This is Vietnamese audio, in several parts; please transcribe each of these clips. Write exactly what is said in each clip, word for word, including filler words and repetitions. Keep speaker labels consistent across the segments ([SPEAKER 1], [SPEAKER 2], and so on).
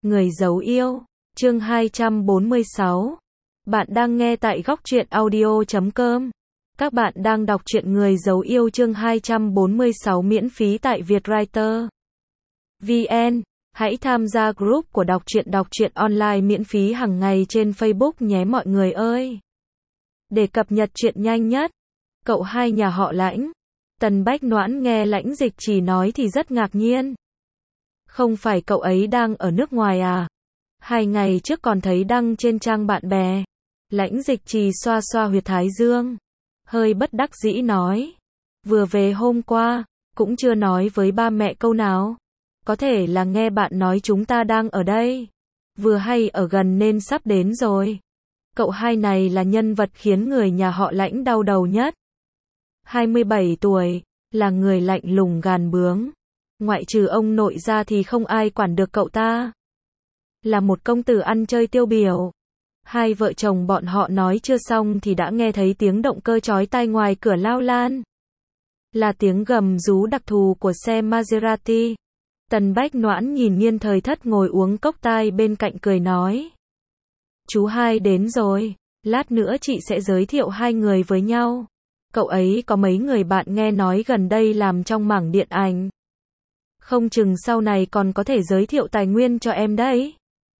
[SPEAKER 1] Người giấu yêu, chương hai trăm bốn mươi sáu. Bạn đang nghe tại góc truyện audio chấm com. Các bạn đang đọc truyện Người giấu yêu chương hai trăm bốn mươi sáu miễn phí tại Vietwriter vê en. Hãy tham gia group của đọc truyện đọc truyện online miễn phí hàng ngày trên Facebook nhé mọi người ơi. Để cập nhật truyện nhanh nhất, cậu hai nhà họ Lãnh. Tần Bách Noãn nghe Lãnh Dịch Trì nói thì rất ngạc nhiên. Không phải cậu ấy đang ở nước ngoài à? Hai ngày trước còn thấy đăng trên trang bạn bè. Lãnh Dịch Trì xoa xoa huyệt thái dương, hơi bất đắc dĩ nói. Vừa về hôm qua, cũng chưa nói với ba mẹ câu nào. Có thể là nghe bạn nói chúng ta đang ở đây. Vừa hay ở gần nên sắp đến rồi. Cậu hai này là nhân vật khiến người nhà họ Lãnh đau đầu nhất. hai mươi bảy tuổi, là người lạnh lùng gàn bướng. Ngoại trừ ông nội ra thì không ai quản được cậu ta. Là một công tử ăn chơi tiêu biểu. Hai vợ chồng bọn họ nói chưa xong thì đã nghe thấy tiếng động cơ chói tai ngoài cửa lao lan. Là tiếng gầm rú đặc thù của xe Maserati. Tần Bách Noãn nhìn Nghiên Thời Thất ngồi uống cốc tai bên cạnh cười nói. Chú hai đến rồi, lát nữa chị sẽ giới thiệu hai người với nhau. Cậu ấy có mấy người bạn nghe nói gần đây làm trong mảng điện ảnh. Không chừng sau này còn có thể giới thiệu tài nguyên cho em đấy.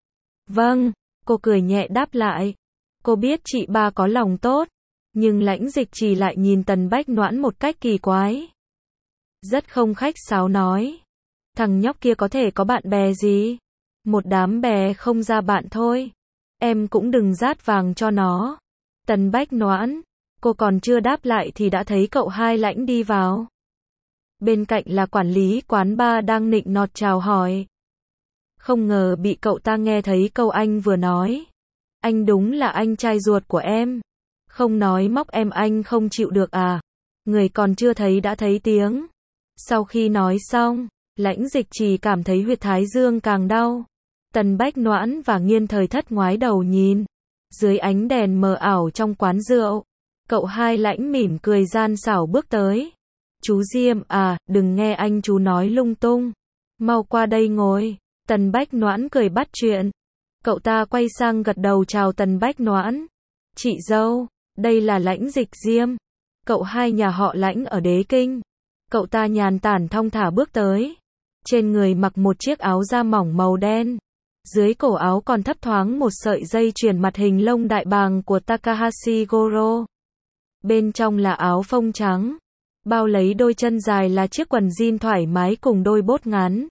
[SPEAKER 1] Vâng, cô cười nhẹ đáp lại. Cô biết chị ba có lòng tốt, nhưng Lãnh Dịch Trì lại nhìn Tần Bách Noãn một cách kỳ quái. Rất không khách sáo nói. Thằng nhóc kia có thể có bạn bè gì? Một đám bè không ra bạn thôi. Em cũng đừng rát vàng cho nó. Tần Bách Noãn, cô còn chưa đáp lại thì đã thấy cậu hai Lãnh đi vào. Bên cạnh là quản lý quán bar đang nịnh nọt chào hỏi. Không ngờ bị cậu ta nghe thấy câu anh vừa nói. Anh đúng là anh trai ruột của em. Không nói móc em anh không chịu được à? Người còn chưa thấy đã thấy tiếng. Sau khi nói xong, Lãnh Dịch Trì cảm thấy huyệt thái dương càng đau. Tần Bách Noãn và Nghiên Thời Thất ngoái đầu nhìn. Dưới ánh đèn mờ ảo trong quán rượu, cậu hai Lãnh mỉm cười gian xảo bước tới. Chú Diêm à, đừng nghe anh chú nói lung tung. Mau qua đây ngồi. Tần Bách Noãn cười bắt chuyện. Cậu ta quay sang gật đầu chào Tần Bách Noãn. Chị dâu, đây là Lãnh Dịch Diêm. Cậu hai nhà họ Lãnh ở Đế Kinh. Cậu ta nhàn tản thong thả bước tới. Trên người mặc một chiếc áo da mỏng màu đen. Dưới cổ áo còn thấp thoáng một sợi dây chuyền mặt hình lông đại bàng của Takahashi Goro. Bên trong là áo phông trắng. Bao lấy đôi chân dài là chiếc quần jean thoải mái cùng đôi bốt ngắn.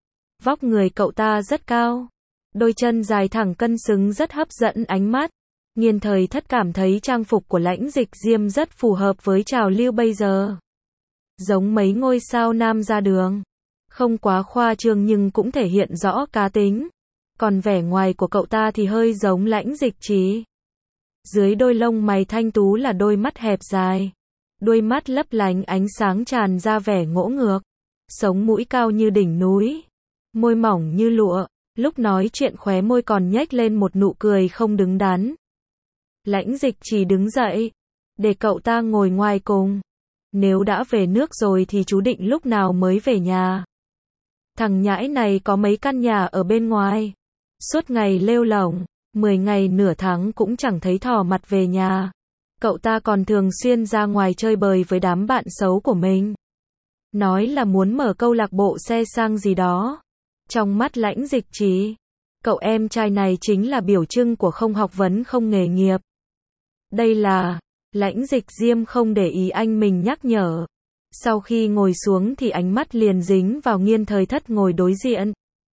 [SPEAKER 1] Vóc người cậu ta rất cao. Đôi chân dài thẳng cân xứng rất hấp dẫn ánh mắt. Nghiên Thời Thất cảm thấy trang phục của Lãnh Dịch Diêm rất phù hợp với trào lưu bây giờ. Giống mấy ngôi sao nam ra đường. Không quá khoa trương nhưng cũng thể hiện rõ cá tính. Còn vẻ ngoài của cậu ta thì hơi giống Lãnh Dịch Trì. Dưới đôi lông mày thanh tú là đôi mắt hẹp dài. Đôi mắt lấp lánh ánh sáng tràn ra vẻ ngỗ ngược. Sống mũi cao như đỉnh núi. Môi mỏng như lụa. Lúc nói chuyện khóe môi còn nhếch lên một nụ cười không đứng đắn. Lãnh Dịch Trì đứng dậy. Để cậu ta ngồi ngoài cùng. Nếu đã về nước rồi thì chú định lúc nào mới về nhà? Thằng nhãi này có mấy căn nhà ở bên ngoài. Suốt ngày lêu lổng. Mười ngày nửa tháng cũng chẳng thấy thò mặt về nhà. Cậu ta còn thường xuyên ra ngoài chơi bời với đám bạn xấu của mình. Nói là muốn mở câu lạc bộ xe sang gì đó. Trong mắt Lãnh Dịch Trì, cậu em trai này chính là biểu trưng của không học vấn không nghề nghiệp. Đây là... Lãnh Dịch Diêm không để ý anh mình nhắc nhở. Sau khi ngồi xuống thì ánh mắt liền dính vào Nghiên Thời Thất ngồi đối diện.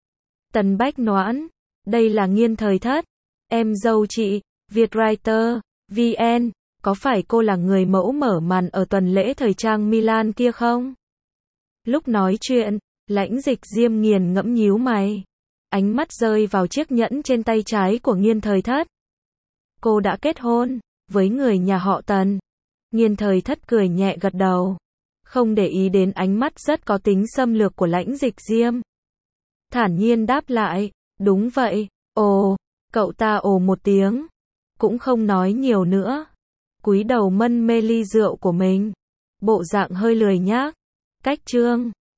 [SPEAKER 1] Tần Bách Noãn, đây là Nghiên Thời Thất, em dâu chị. Vietwriter vê en, có phải cô là người mẫu mở màn ở tuần lễ thời trang Milan kia không? Lúc nói chuyện, Lãnh Dịch Diêm nghiền ngẫm nhíu mày. Ánh mắt rơi vào chiếc nhẫn trên tay trái của Nghiên Thời Thất. Cô đã kết hôn với người nhà họ Tần. Nghiên Thời Thất cười nhẹ gật đầu. Không để ý đến ánh mắt rất có tính xâm lược của Lãnh Dịch Diêm. Thản nhiên đáp lại. Đúng vậy. Ồ, cậu ta ồ một tiếng. Cũng không nói nhiều nữa. Cúi đầu mân mê ly rượu của mình. Bộ dạng hơi lười nhác. Cách chương.